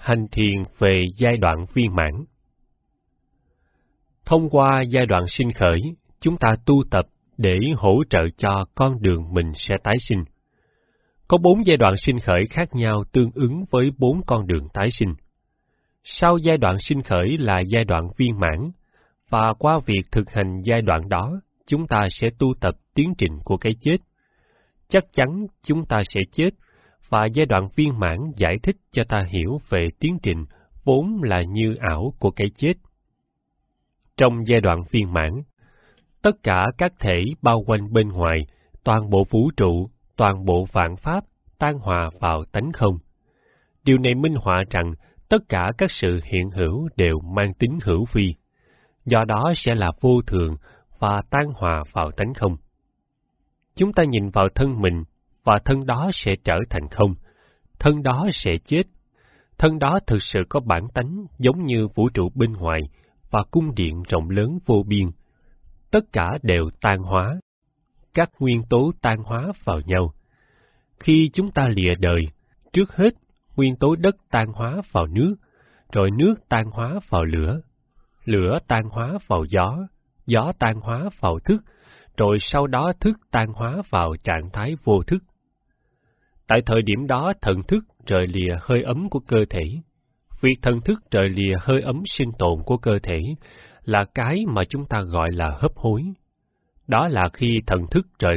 Hành thiền về giai đoạn viên mãn. Thông qua giai đoạn sinh khởi, chúng ta tu tập để hỗ trợ cho con đường mình sẽ tái sinh. Có 4 giai đoạn sinh khởi khác nhau tương ứng với 4 con đường tái sinh. Sau giai đoạn sinh khởi là giai đoạn viên mãn, và qua việc thực hành giai đoạn đó, chúng ta sẽ tu tập tiến trình của cái chết. Chắc chắn chúng ta sẽ chết, và giai đoạn viên mãn giải thích cho ta hiểu về tiến trình vốn là như ảo của cái chết. Trong giai đoạn viên mãn, tất cả các thể bao quanh bên ngoài, toàn bộ vũ trụ, toàn bộ vạn pháp tan hòa vào tánh không. Điều này minh họa rằng tất cả các sự hiện hữu đều mang tính hữu vi, do đó sẽ là vô thường và tan hòa vào tánh không. Chúng ta nhìn vào thân mình, và thân đó sẽ trở thành không, thân đó sẽ chết. Thân đó thực sự có bản tánh giống như vũ trụ bên ngoài và cung điện rộng lớn vô biên. Tất cả đều tan hóa. Các nguyên tố tan hóa vào nhau. Khi chúng ta lìa đời, trước hết, nguyên tố đất tan hóa vào nước, rồi nước tan hóa vào lửa, lửa tan hóa vào gió, gió tan hóa vào thức, rồi sau đó thức tan hóa vào trạng thái vô thức. Tại thời điểm đó, thần thức rời lìa hơi ấm của cơ thể. Việc thần thức rời lìa hơi ấm sinh tồn của cơ thể là cái mà chúng ta gọi là hấp hối. Đó là khi thần thức rời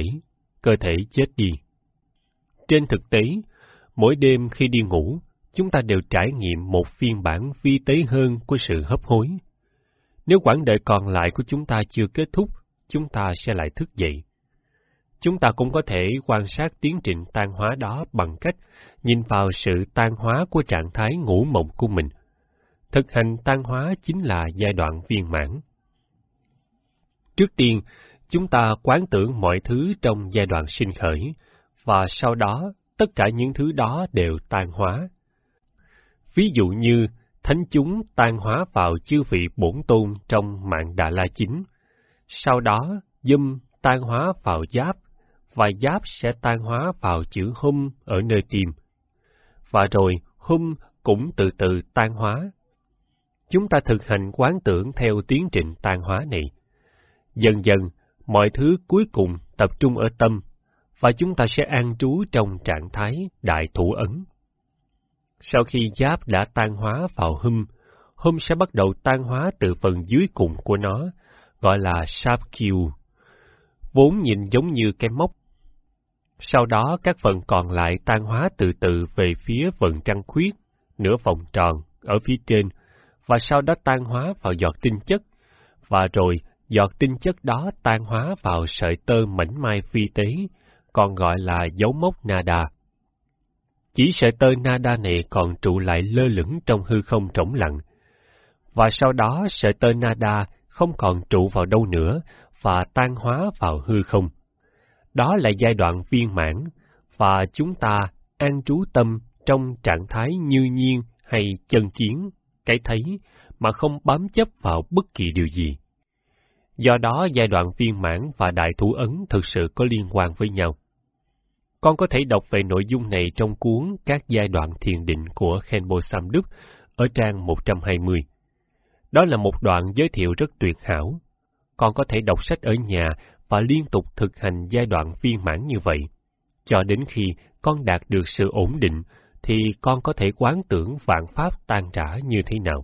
cơ thể chết đi. Trên thực tế, mỗi đêm khi đi ngủ, chúng ta đều trải nghiệm một phiên bản vi tế hơn của sự hấp hối. Nếu quãng đời còn lại của chúng ta chưa kết thúc, chúng ta sẽ lại thức dậy. Chúng ta cũng có thể quan sát tiến trình tan hóa đó bằng cách nhìn vào sự tan hóa của trạng thái ngủ mộng của mình. Thực hành tan hóa chính là giai đoạn viên mãn. Trước tiên, chúng ta quán tưởng mọi thứ trong giai đoạn sinh khởi, và sau đó tất cả những thứ đó đều tan hóa. Ví dụ như, thánh chúng tan hóa vào chư vị bổn tôn trong mạng Đà La Chính. Sau đó, dâm tan hóa vào giáp, và giáp sẽ tan hóa vào chữ hum ở nơi tim. Và rồi, hum cũng từ từ tan hóa. Chúng ta thực hành quán tưởng theo tiến trình tan hóa này. Dần dần, mọi thứ cuối cùng tập trung ở tâm, và chúng ta sẽ an trú trong trạng thái đại thủ ấn. Sau khi giáp đã tan hóa vào hum sẽ bắt đầu tan hóa từ phần dưới cùng của nó, gọi là Sáp-kiu, vốn nhìn giống như cái móc. Sau đó các phần còn lại tan hóa từ từ về phía vầng trăng khuyết, nửa vòng tròn, ở phía trên, và sau đó tan hóa vào giọt tinh chất, và rồi giọt tinh chất đó tan hóa vào sợi tơ mảnh mai vi tế, còn gọi là dấu mốc nada. Chỉ sợi tơ nada này còn trụ lại lơ lửng trong hư không trống lặng, và sau đó sợi tơ nada không còn trụ vào đâu nữa và tan hóa vào hư không. Đó là giai đoạn viên mãn, và chúng ta an trú tâm trong trạng thái như nhiên hay chân kiến, cái thấy, mà không bám chấp vào bất kỳ điều gì. Do đó, giai đoạn viên mãn và đại thủ ấn thực sự có liên quan với nhau. Con có thể đọc về nội dung này trong cuốn Các giai đoạn thiền định của Khenpo Samduk ở trang 120. Đó là một đoạn giới thiệu rất tuyệt hảo. Con có thể đọc sách ở nhà và liên tục thực hành giai đoạn viên mãn như vậy. Cho đến khi con đạt được sự ổn định, thì con có thể quán tưởng vạn pháp tan rã như thế nào.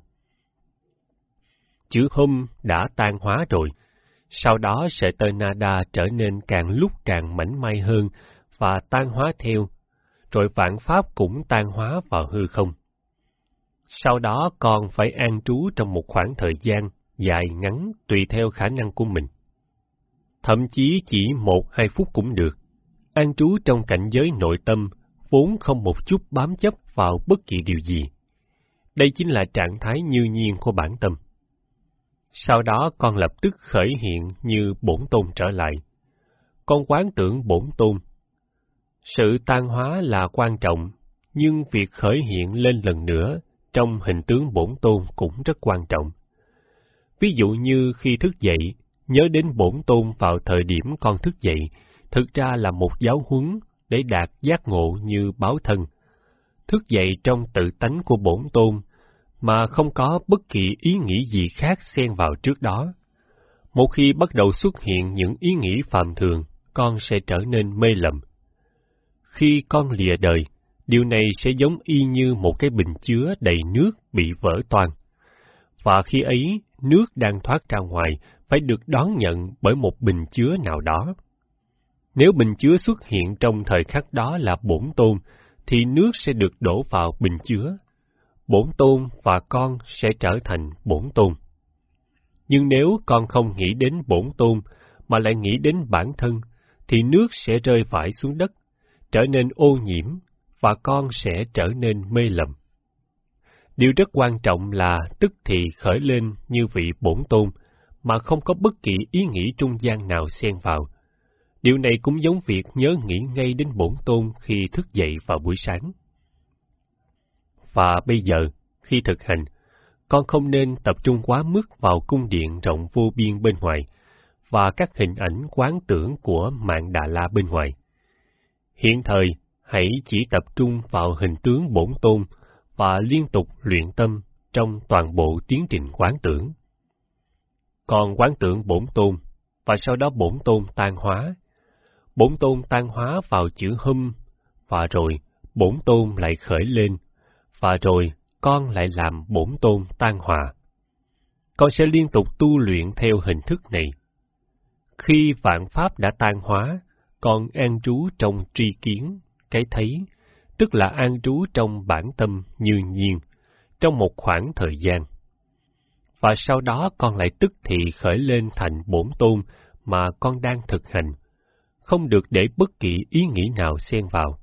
Chữ hum đã tan hóa rồi. Sau đó sợi tơ nada trở nên càng lúc càng mảnh mai hơn và tan hóa theo, rồi vạn pháp cũng tan hóa vào hư không. Sau đó con phải an trú trong một khoảng thời gian dài ngắn tùy theo khả năng của mình. Thậm chí chỉ 1-2 phút cũng được. An trú trong cảnh giới nội tâm vốn không một chút bám chấp vào bất kỳ điều gì. Đây chính là trạng thái như nhiên của bản tâm. Sau đó con lập tức khởi hiện như bổn tôn trở lại. Con quán tưởng bổn tôn. Sự tan hóa là quan trọng, nhưng việc khởi hiện lên lần nữa trong hình tướng bổn tôn cũng rất quan trọng. Ví dụ như khi thức dậy, nhớ đến bổn tôn vào thời điểm con thức dậy, thực ra là một giáo huấn để đạt giác ngộ như báo thân. thức dậy trong tự tánh của bổn tôn, mà không có bất kỳ ý nghĩ gì khác xen vào trước đó. Một khi bắt đầu xuất hiện những ý nghĩ phàm thường, con sẽ trở nên mê lầm. Khi con lìa đời, điều này sẽ giống y như một cái bình chứa đầy nước bị vỡ toang. Và khi ấy, nước đang thoát ra ngoài phải được đón nhận bởi một bình chứa nào đó. Nếu bình chứa xuất hiện trong thời khắc đó là bổn tôn, thì nước sẽ được đổ vào bình chứa. Bổn tôn và con sẽ trở thành bổn tôn. Nhưng nếu con không nghĩ đến bổn tôn, mà lại nghĩ đến bản thân, thì nước sẽ rơi vãi xuống đất, trở nên ô nhiễm, và con sẽ trở nên mê lầm. Điều rất quan trọng là tức thì khởi lên như vị bổn tôn, mà không có bất kỳ ý nghĩ trung gian nào xen vào. Điều này cũng giống việc nhớ nghĩ ngay đến bổn tôn khi thức dậy vào buổi sáng. Và bây giờ, khi thực hành, con không nên tập trung quá mức vào cung điện rộng vô biên bên ngoài và các hình ảnh quán tưởng của Mạn Đà La bên ngoài. Hiện thời, hãy chỉ tập trung vào hình tướng bổn tôn và liên tục luyện tâm trong toàn bộ tiến trình quán tưởng. Con quán tưởng bổn tôn, và sau đó bổn tôn tan hóa. Bổn tôn tan hóa vào chữ hum, và rồi bổn tôn lại khởi lên, và rồi con lại làm bổn tôn tan hòa. Con sẽ liên tục tu luyện theo hình thức này. Khi vạn pháp đã tan hóa, con an trú trong tri kiến, cái thấy, tức là an trú trong bản tâm như nhiên, trong một khoảng thời gian. Và sau đó con lại tức thì khởi lên thành bổn tôn mà con đang thực hành, không được để bất kỳ ý nghĩ nào xen vào.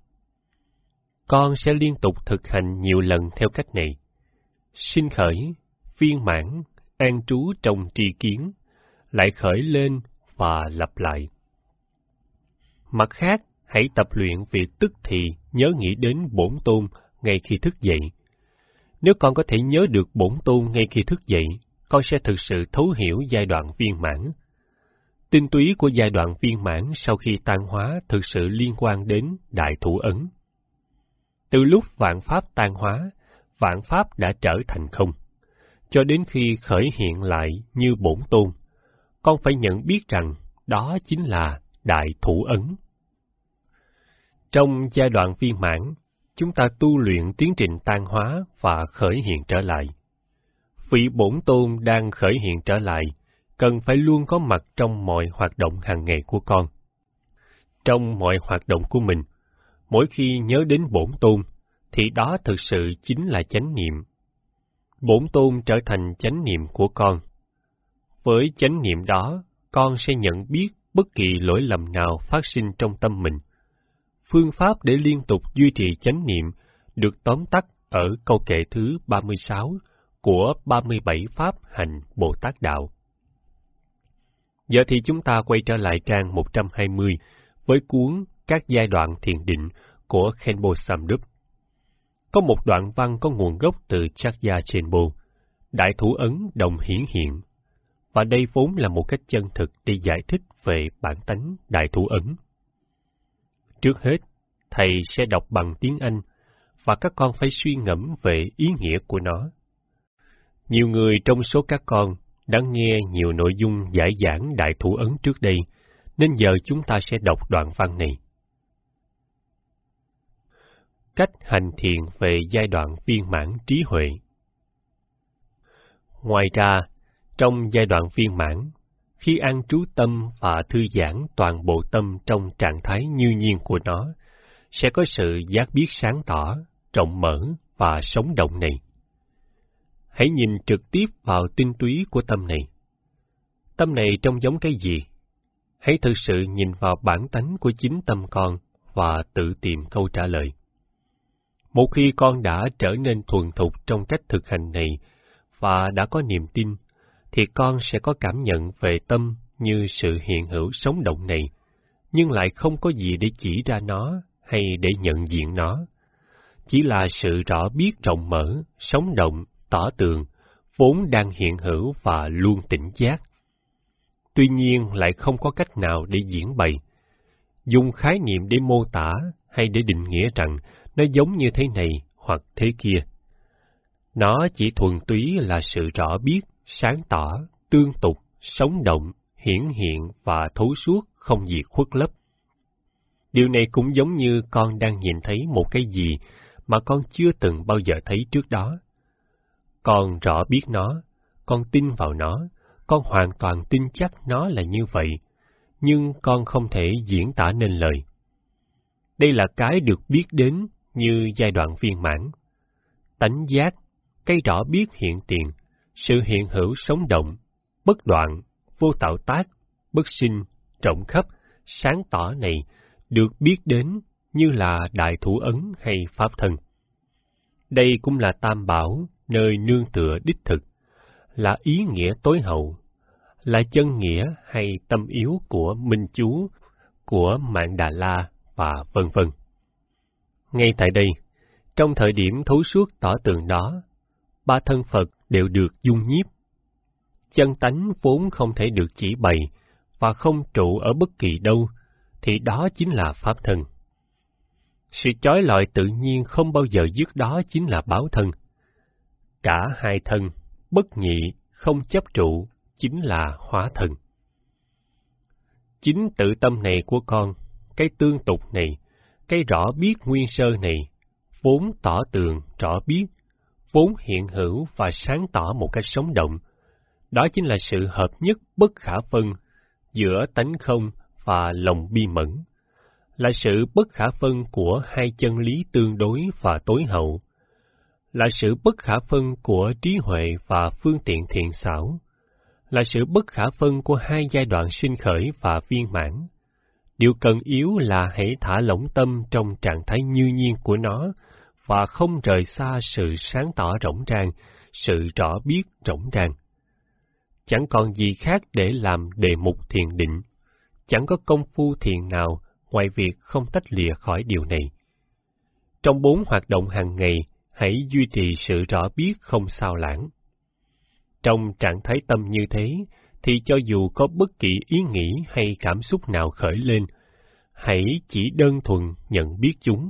Con sẽ liên tục thực hành nhiều lần theo cách này: sinh khởi, viên mãn, an trú trong tri kiến, lại khởi lên và lặp lại. Mặt khác, hãy tập luyện việc tức thì nhớ nghĩ đến bổn tôn ngay khi thức dậy. Nếu con có thể nhớ được bổn tôn ngay khi thức dậy, con sẽ thực sự thấu hiểu giai đoạn viên mãn. Tinh túy của giai đoạn viên mãn sau khi tan hóa thực sự liên quan đến đại thủ ấn. Từ lúc vạn pháp tan hóa, vạn pháp đã trở thành không, cho đến khi khởi hiện lại như bổn tôn, con phải nhận biết rằng đó chính là đại thủ ấn. Trong giai đoạn viên mãn, chúng ta tu luyện tiến trình tan hóa và khởi hiện trở lại. Vị bổn tôn đang khởi hiện trở lại, cần phải luôn có mặt trong mọi hoạt động hàng ngày của con. Trong mọi hoạt động của mình, mỗi khi nhớ đến bổn tôn, thì đó thực sự chính là chánh niệm. Bổn tôn trở thành chánh niệm của con. Với chánh niệm đó, con sẽ nhận biết bất kỳ lỗi lầm nào phát sinh trong tâm mình. Phương pháp để liên tục duy trì chánh niệm được tóm tắt ở câu kệ thứ 36 của 37 Pháp hành Bồ Tát Đạo. Giờ thì chúng ta quay trở lại trang 120 với cuốn Các giai đoạn thiền định của Khenpo Samdrup. Có một đoạn văn có nguồn gốc từ Chakya Chenpo, đại thủ ấn đồng hiển hiện, và đây vốn là một cách chân thực để giải thích về bản tánh đại thủ ấn. Trước hết, thầy sẽ đọc bằng tiếng Anh, và các con phải suy ngẫm về ý nghĩa của nó. Nhiều người trong số các con đã nghe nhiều nội dung giải giảng đại thủ ấn trước đây, nên giờ chúng ta sẽ đọc đoạn văn này. Cách hành thiền về giai đoạn viên mãn trí huệ. Ngoài ra, trong giai đoạn viên mãn, khi an trú tâm và thư giãn toàn bộ tâm trong trạng thái như nhiên của nó, sẽ có sự giác biết sáng tỏ, rộng mở và sống động này. Hãy nhìn trực tiếp vào tinh túy của tâm này. Tâm này trông giống cái gì? Hãy thực sự nhìn vào bản tánh của chính tâm con và tự tìm câu trả lời. Một khi con đã trở nên thuần thục trong cách thực hành này và đã có niềm tin, thì con sẽ có cảm nhận về tâm như sự hiện hữu sống động này, nhưng lại không có gì để chỉ ra nó hay để nhận diện nó. Chỉ là sự rõ biết rộng mở, sống động, tỏ tường, vốn đang hiện hữu và luôn tỉnh giác. Tuy nhiên lại không có cách nào để diễn bày. Dùng khái niệm để mô tả hay để định nghĩa rằng nó giống như thế này hoặc thế kia. Nó chỉ thuần túy là sự rõ biết, sáng tỏ, tương tục, sống động, hiển hiện và thấu suốt, không gì khuất lấp. Điều này cũng giống như con đang nhìn thấy một cái gì mà con chưa từng bao giờ thấy trước đó. Con rõ biết nó, con tin vào nó, con hoàn toàn tin chắc nó là như vậy, nhưng con không thể diễn tả nên lời. Đây là cái được biết đến như giai đoạn viên mãn. Tánh giác, cái rõ biết hiện tiền, sự hiện hữu sống động, bất đoạn, vô tạo tác, bất sinh, rộng khắp, sáng tỏ này được biết đến như là Đại Thủ Ấn hay Pháp Thân. Đây cũng là Tam Bảo, nơi nương tựa đích thực, là ý nghĩa tối hậu, là chân nghĩa hay tâm yếu của Minh Chú, của Mạn Đà La và vân vân. Ngay tại đây, trong thời điểm thấu suốt tỏ tường đó, ba thân Phật đều được dung nhiếp. Chân tánh vốn không thể được chỉ bày và không trụ ở bất kỳ đâu, thì đó chính là Pháp Thân. Sự chói lọi tự nhiên không bao giờ dứt đó chính là báo thân. Cả hai thân, bất nhị, không chấp trụ, chính là hóa thân. Chính tự tâm này của con, cái tương tục này, cái rõ biết nguyên sơ này, vốn tỏ tường, rõ biết, vốn hiện hữu và sáng tỏ một cách sống động. Đó chính là sự hợp nhất bất khả phân giữa tánh không và lòng bi mẫn, là sự bất khả phân của hai chân lý tương đối và tối hậu, là sự bất khả phân của trí huệ và phương tiện thiện xảo, là sự bất khả phân của hai giai đoạn sinh khởi và viên mãn. Điều cần yếu là hãy thả lỏng tâm trong trạng thái như nhiên của nó và không rời xa sự sáng tỏ rỗng rang, sự rõ biết rỗng rang. Chẳng còn gì khác để làm đề mục thiền định, chẳng có công phu thiền nào ngoài việc không tách lìa khỏi điều này. Trong 4 hoạt động hàng ngày, hãy duy trì sự rõ biết không sao lãng. Trong trạng thái tâm như thế, thì cho dù có bất kỳ ý nghĩ hay cảm xúc nào khởi lên, hãy chỉ đơn thuần nhận biết chúng.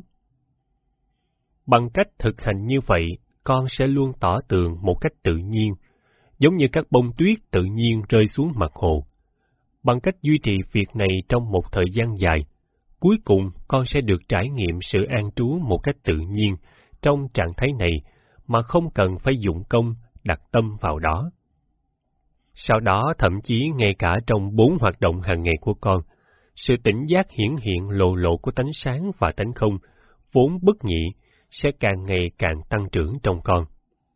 Bằng cách thực hành như vậy, con sẽ luôn tỏ tường một cách tự nhiên, giống như các bông tuyết tự nhiên rơi xuống mặt hồ. Bằng cách duy trì việc này trong một thời gian dài, cuối cùng con sẽ được trải nghiệm sự an trú một cách tự nhiên trong trạng thái này mà không cần phải dụng công đặt tâm vào đó. Sau đó thậm chí ngay cả trong 4 hoạt động hàng ngày của con, sự tỉnh giác hiển hiện lộ lộ của tánh sáng và tánh không, vốn bất nhị, sẽ càng ngày càng tăng trưởng trong con.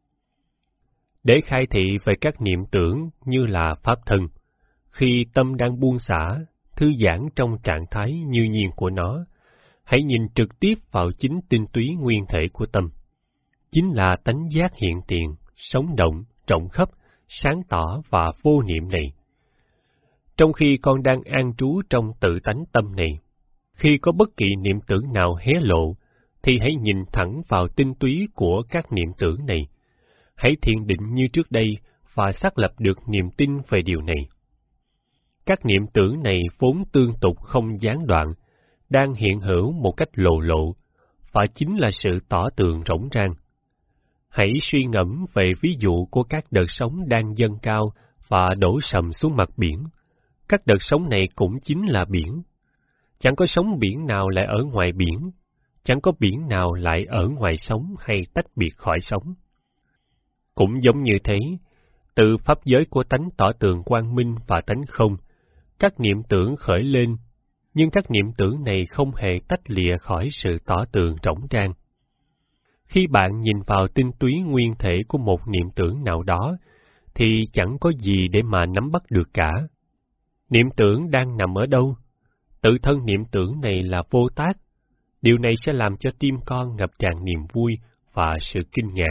Để khai thị về các niệm tưởng như là Pháp Thân, khi tâm đang buông xả, thư giãn trong trạng thái như nhiên của nó, hãy nhìn trực tiếp vào chính tinh túy nguyên thể của tâm. Chính là tánh giác hiện tiền, sống động, rộng khắp, sáng tỏ và vô niệm này. Trong khi con đang an trú trong tự tánh tâm này, khi có bất kỳ niệm tưởng nào hé lộ, thì hãy nhìn thẳng vào tinh túy của các niệm tưởng này. Hãy thiền định như trước đây và xác lập được niềm tin về điều này. Các niệm tưởng này vốn tương tục không gián đoạn, đang hiện hữu một cách lộ lộ, và chính là sự tỏ tường rỗng rang. Hãy suy ngẫm về ví dụ của các đợt sóng đang dâng cao và đổ sầm xuống mặt biển. Các đợt sóng này cũng chính là biển. Chẳng có sóng biển nào lại ở ngoài biển, chẳng có biển nào lại ở ngoài sóng hay tách biệt khỏi sóng. Cũng giống như thế, từ pháp giới của tánh tỏ tường quang minh và tánh không, các niệm tưởng khởi lên, nhưng các niệm tưởng này không hề tách lìa khỏi sự tỏ tường rỗng rang. Khi bạn nhìn vào tinh túy nguyên thể của một niệm tưởng nào đó, thì chẳng có gì để mà nắm bắt được cả. Niệm tưởng đang nằm ở đâu? Tự thân niệm tưởng này là vô tác. Điều này sẽ làm cho tim con ngập tràn niềm vui và sự kinh ngạc.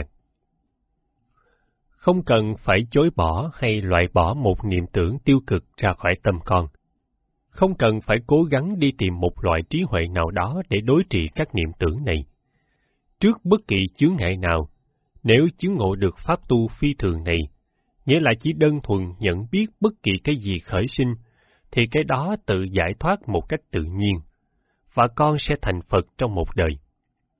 Không cần phải chối bỏ hay loại bỏ một niệm tưởng tiêu cực ra khỏi tâm con. Không cần phải cố gắng đi tìm một loại trí huệ nào đó để đối trị các niệm tưởng này. Trước bất kỳ chướng ngại nào, nếu chứng ngộ được pháp tu phi thường này, nghĩa là chỉ đơn thuần nhận biết bất kỳ cái gì khởi sinh, thì cái đó tự giải thoát một cách tự nhiên, và con sẽ thành Phật trong một đời.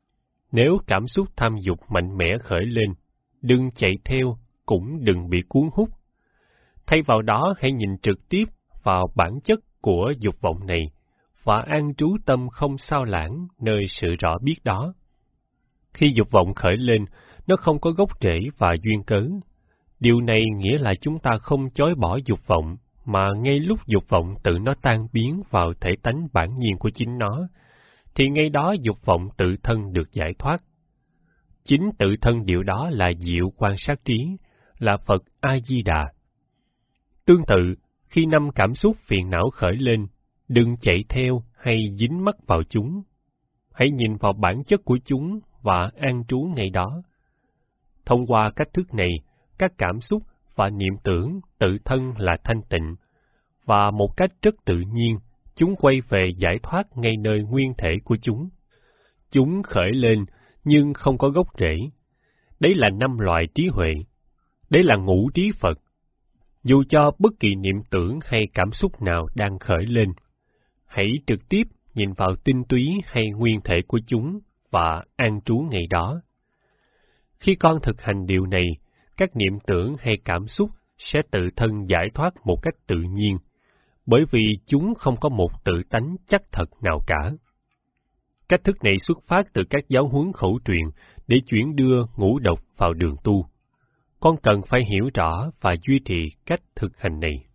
Nếu cảm xúc tham dục mạnh mẽ khởi lên, đừng chạy theo, cũng đừng bị cuốn hút. Thay vào đó, hãy nhìn trực tiếp vào bản chất của dục vọng này và an trú tâm không sao lãng nơi sự rõ biết đó. Khi dục vọng khởi lên, nó không có gốc rễ và duyên cớ. Điều này nghĩa là chúng ta không chối bỏ dục vọng, mà ngay lúc dục vọng tự nó tan biến vào thể tánh bản nhiên của chính nó, thì ngay đó dục vọng tự thân được giải thoát. Chính tự thân điều đó là diệu quan sát trí, là Phật A-di-đà. Tương tự, khi năm cảm xúc phiền não khởi lên, đừng chạy theo hay dính mắc vào chúng. Hãy nhìn vào bản chất của chúng và an trú ngay đó. Thông qua cách thức này, các cảm xúc và niệm tưởng tự thân là thanh tịnh, và một cách rất tự nhiên, chúng quay về giải thoát ngay nơi nguyên thể của chúng. Chúng khởi lên nhưng không có gốc rễ. Đấy là 5 loại trí huệ. Đấy là ngũ trí Phật. Dù cho bất kỳ niệm tưởng hay cảm xúc nào đang khởi lên, hãy trực tiếp nhìn vào tinh túy hay nguyên thể của chúng và an trú ngay đó. Khi con thực hành điều này, các niệm tưởng hay cảm xúc sẽ tự thân giải thoát một cách tự nhiên, bởi vì chúng không có một tự tánh chắc thật nào cả. Cách thức này xuất phát từ các giáo huấn khẩu truyền để chuyển đưa ngũ độc vào đường tu. Con cần phải hiểu rõ và duy trì cách thực hành này.